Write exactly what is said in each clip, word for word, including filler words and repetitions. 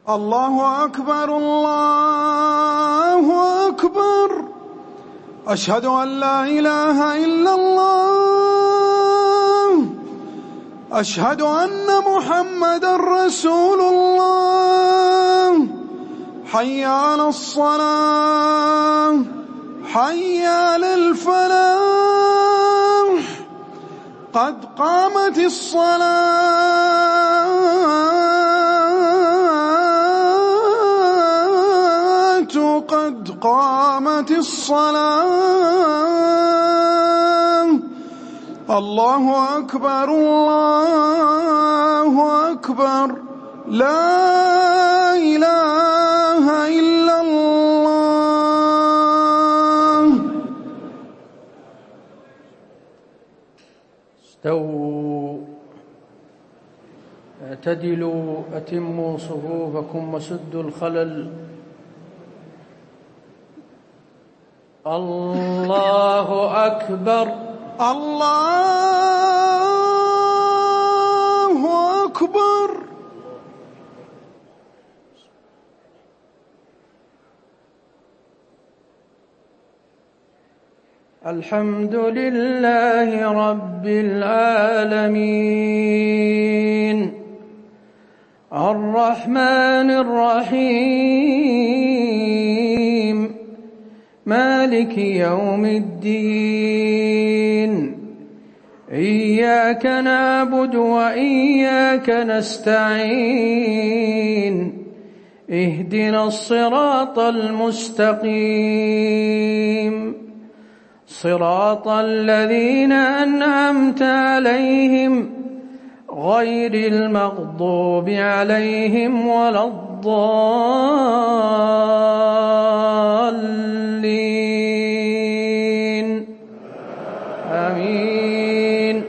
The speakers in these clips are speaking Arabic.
الله أكبر الله أكبر. أشهد أن لا إله إلا الله. أشهد أن محمدا رسول الله. حي على الصلاة، حي على الفلاح، قد قامت الصلاة، قد قامت الصلاة. الله أكبر الله أكبر. لا إله إلا الله. استووا، اعتدلوا، أتموا صفوفكم وسدوا الخلل. الله أكبر الله أكبر. الحمد لله رب العالمين، الرحمن الرحيم، مالك يوم الدين. إياك نعبد وإياك نستعين. اهدنا الصراط المستقيم، صراط الذين أنعمت عليهم غير المغضوب عليهم ولا الضالين. آمين.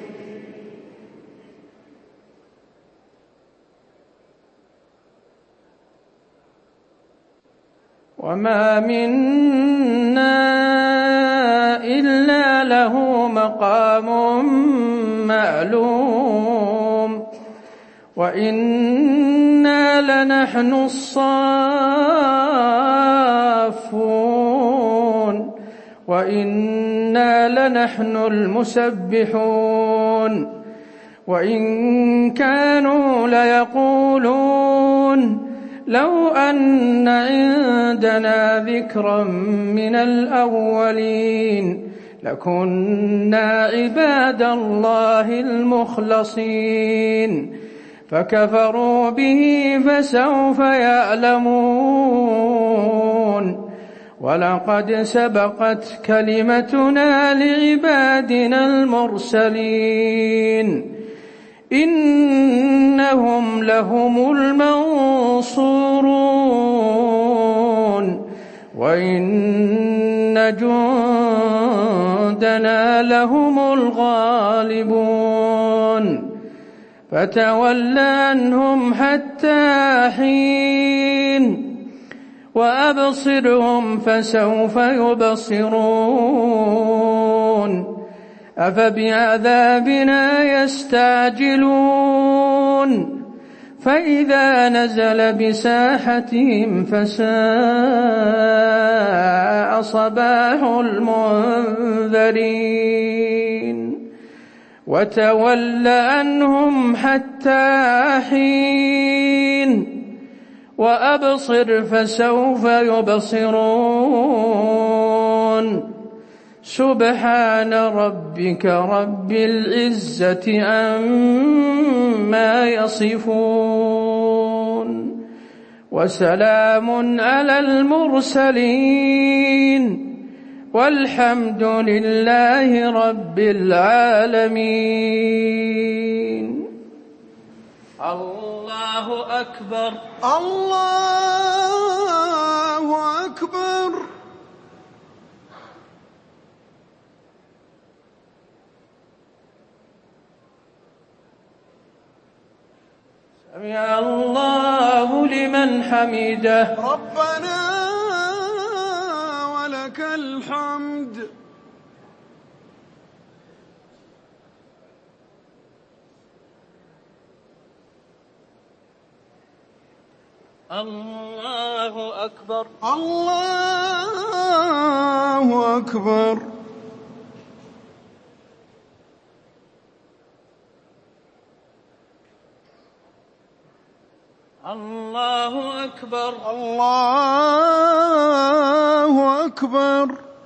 وما منا إلا له مقام معلوم، وإنا لنحن الصافون، وإنا لنحن المسبحون. وإن كانوا ليقولون لو أن عندنا ذكرا من الأولين لكنا عباد الله المخلصين، فكفروا به فسوف يعلمون. ولقد سبقت كلمتنا لعبادنا المرسلين إنهم لهم المنصورون، وإن جندنا لهم الغالبون. فتول عنهم حتى حين، وأبصرهم فسوف يبصرون. أفبعذابنا يستعجلون، فإذا نزل بساحتهم فساء صباح المنذرين. وتول عنهم حتى حين، وأبصر فسوف يبصرون. سبحان ربك رب العزة عما يصفون، وسلام على المرسلين، والحمد لله رب العالمين. الله أكبر الله أكبر. سمع الله لمن حمده. ربنا ولك الحمد. الله أكبر. الله أكبر. الله أكبر. الله أكبر.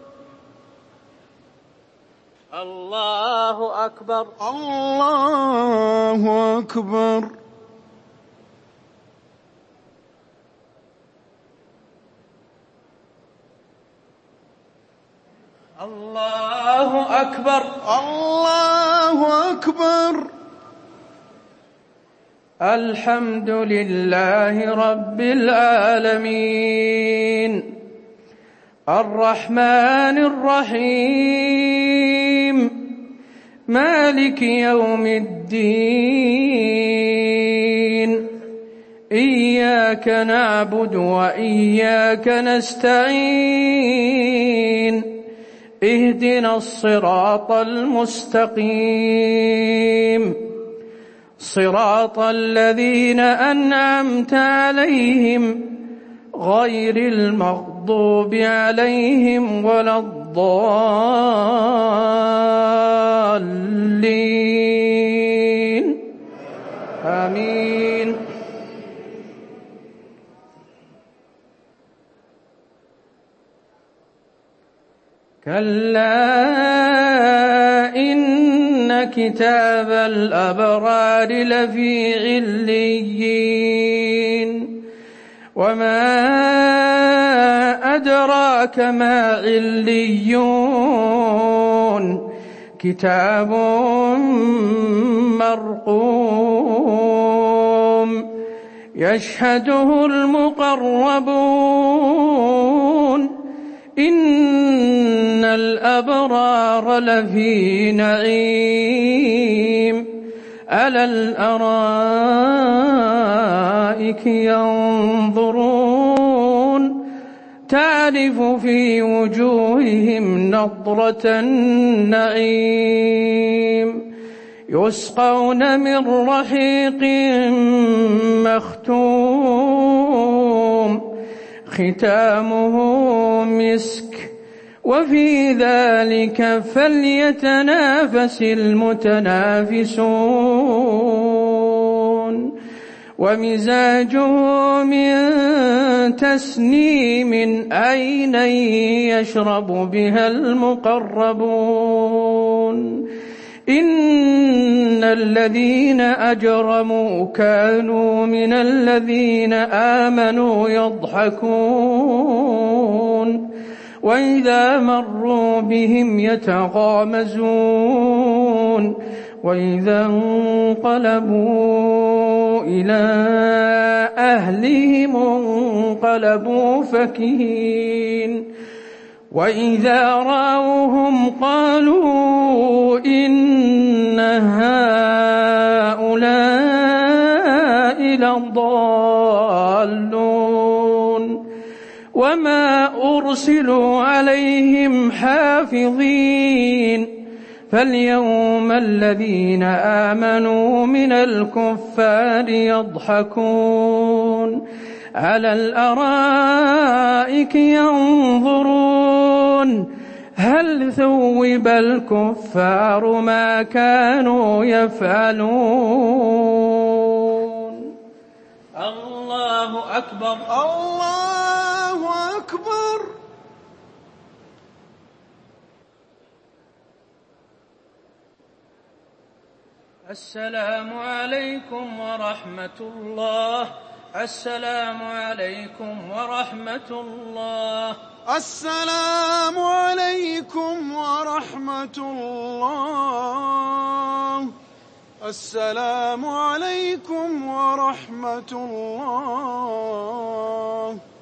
الله أكبر. الله أكبر. الله أكبر. الله أكبر. الحمد لله رب العالمين الرحمن الرحيم مالك يوم الدين إياك نعبد وإياك نستعين اهدنا الصراط المستقيم صراط الذين أنعمت عليهم غير المغضوب عليهم ولا الضالين آمين. كلا إن كتاب الأبرار لفي عليين وما أدراك ما عليون كتاب مرقوم يشهده المقربون إن الأبرار لفي نعيم على الأرائك ينظرون تعرف في وجوههم نضرة النعيم يسقون من رحيق مختوم ختامه مسك وفي ذلك فليتنافس المتنافسون ومزاجه من تسنيم عينا يشرب بها المقربون إن الذين أجرموا كانوا من الذين آمنوا يضحكون وإذا مروا بهم يتغامزون وإذا انقلبوا إلى أهلهم انقلبوا فكهين وإذا رأوهم قالوا إن هؤلاء لضالون وما أرسلوا عليهم حافظين فاليوم الذين آمنوا من الكفار يضحكون على الأرائك ينظرون هل ثوب الكفار ما كانوا يفعلون. الله أكبر. الله أكبر. السلام عليكم ورحمة الله. السلام عليكم ورحمة الله. السلام عليكم ورحمة الله. السلام عليكم ورحمة الله.